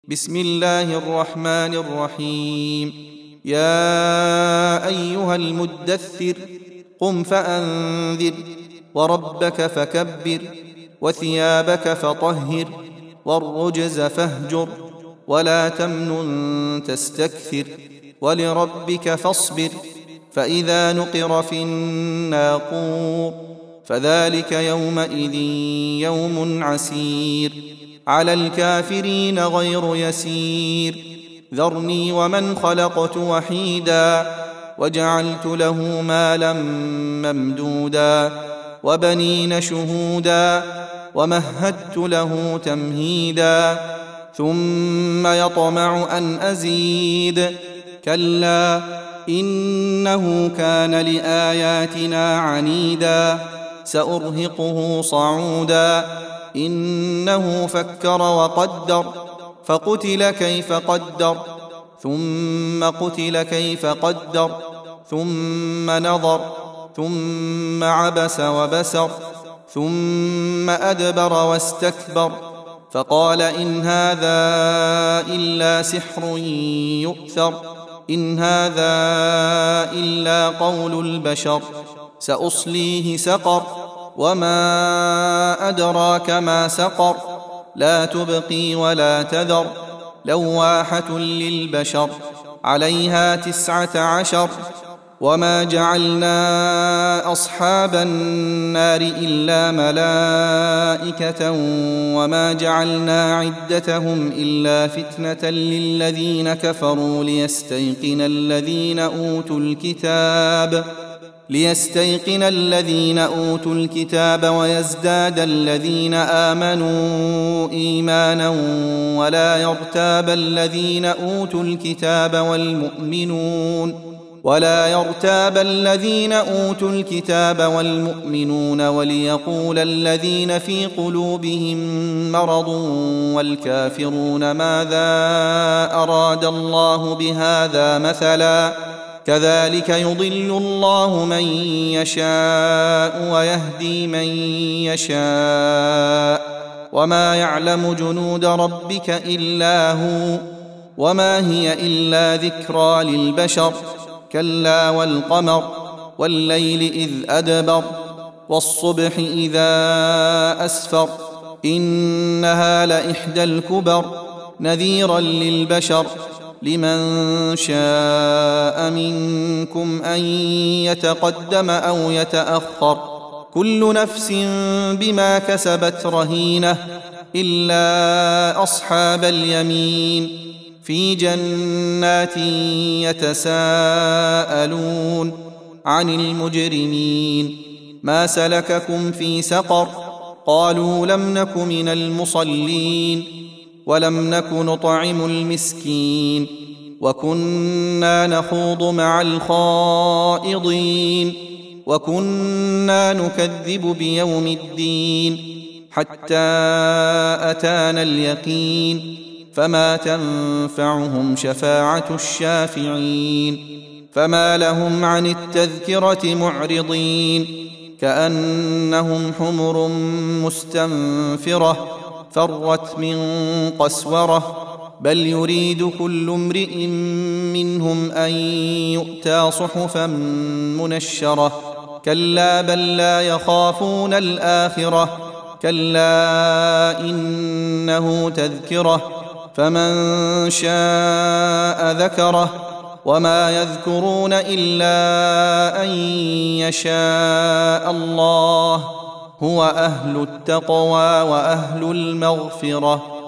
بسم الله الرحمن الرحيم. يا أيها المدثر قم فأنذر وربك فكبر وثيابك فطهر والرجز فاهجر ولا تمنن تستكثر ولربك فاصبر فإذا نقر في الناقور فذلك يومئذ يوم عسير على الكافرين غير يسير ذرني ومن خلقت وحيدا وجعلت له مالا ممدودا وبنين شهودا ومهدت له تمهيدا ثم يطمع أن أزيد كلا إنه كان لآياتنا عنيدا سأرهقه صعودا إنه فكر وقدر فقتل كيف قدر ثم قتل كيف قدر ثم نظر ثم عبس وبسر ثم أدبر واستكبر فقال إن هذا إلا سحر يؤثر إن هذا إلا قول البشر سأصليه سقر وما أدراك ما سقر لا تبقي ولا تذر لواحة للبشر عليها 19 وما جعلنا أصحاب النار إلا ملائكة وما جعلنا عدتهم إلا فتنة للذين كفروا ليستيقن الذين أوتوا الكتاب ويزداد الذين آمنوا إيمانا ولا يرتاب الذين أوتوا الكتاب والمؤمنون وليقول الذين في قلوبهم مرض والكافرون ماذا أراد الله بهذا مثلا كذلك يضل الله من يشاء ويهدي من يشاء وما يعلم جنود ربك إلا هو وما هي إلا ذكرى للبشر كلا والقمر والليل إذ أدبر والصبح إذا أسفر إنها لإحدى الكبر نذيرا للبشر لمن شاء منكم أن يتقدم أو يتأخر كل نفس بما كسبت رهينة إلا أصحاب اليمين في جنات يتساءلون عن المجرمين ما سلككم في سقر قالوا لم نك من المصلين ولم نك نطعم المسكين وكنا نخوض مع الخائضين وكنا نكذب بيوم الدين حتى أتانا اليقين فما تنفعهم شفاعة الشافعين فما لهم عن التذكرة معرضين كأنهم حمر مستنفرة فرت من قسورة بل يريد كل امرئ منهم أن يؤتى صحفا منشرة كلا بل لا يخافون الآخرة كلا إنه تذكرة فمن شاء ذكره وما يذكرون إلا أن يشاء الله هو أهل التقوى وأهل المغفرة